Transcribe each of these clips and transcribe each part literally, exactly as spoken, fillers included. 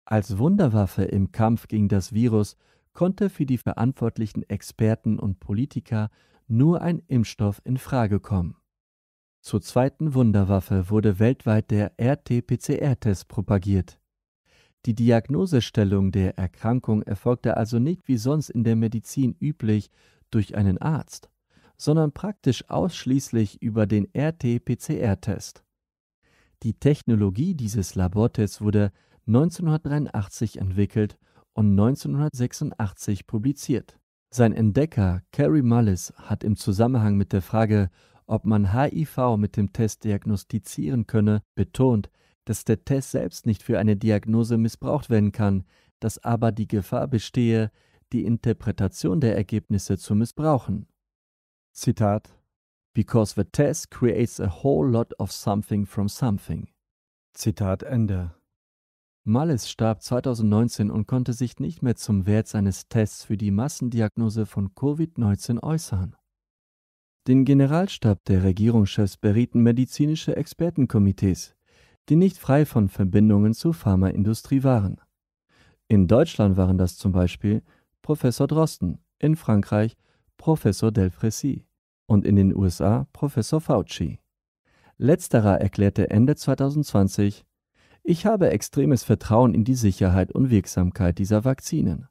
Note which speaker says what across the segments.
Speaker 1: Als Wunderwaffe im Kampf gegen das Virus konnte für die verantwortlichen Experten und Politiker nur ein Impfstoff in Frage kommen. Zur zweiten Wunderwaffe wurde weltweit der R T P C R-Test propagiert. Die Diagnosestellung der Erkrankung erfolgte also nicht wie sonst in der Medizin üblich durch einen Arzt, sondern praktisch ausschließlich über den R T P C R-Test. Die Technologie dieses Labortests wurde neunzehnhundertdreiundachtzig entwickelt und neunzehnhundertsechsundachtzig publiziert. Sein Entdecker Kary Mullis hat im Zusammenhang mit der Frage, ob man H I V mit dem Test diagnostizieren könne, betont, dass der Test selbst nicht für eine Diagnose missbraucht werden kann, dass aber die Gefahr bestehe, die Interpretation der Ergebnisse zu missbrauchen. Zitat: Because the test creates a whole lot of something from something. Zitat Ende. Mullis starb zweitausendneunzehn und konnte sich nicht mehr zum Wert seines Tests für die Massendiagnose von Covid neunzehn äußern. Den Generalstab der Regierungschefs berieten medizinische Expertenkomitees, die nicht frei von Verbindungen zur Pharmaindustrie waren. In Deutschland waren das zum Beispiel Professor Drosten, in Frankreich Professor Delfrécy und in den U S A Professor Fauci. Letzterer erklärte Ende zweitausendzwanzig: Ich habe extremes Vertrauen in die Sicherheit und Wirksamkeit dieser Vakzinen.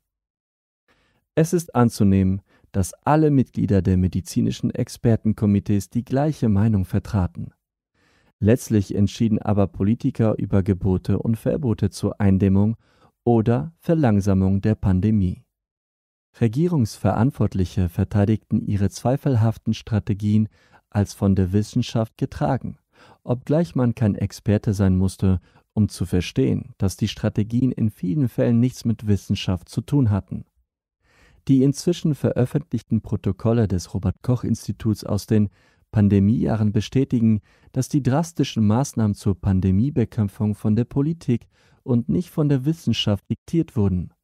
Speaker 1: Es ist anzunehmen, dass alle Mitglieder der medizinischen Expertenkomitees die gleiche Meinung vertraten. Letztlich entschieden aber Politiker über Gebote und Verbote zur Eindämmung oder Verlangsamung der Pandemie. Regierungsverantwortliche verteidigten ihre zweifelhaften Strategien als von der Wissenschaft getragen, obgleich man kein Experte sein musste, um zu verstehen, dass die Strategien in vielen Fällen nichts mit Wissenschaft zu tun hatten. Die inzwischen veröffentlichten Protokolle des Robert-Koch-Instituts aus den Pandemiejahren bestätigen, dass die drastischen Maßnahmen zur Pandemiebekämpfung von der Politik und nicht von der Wissenschaft diktiert wurden.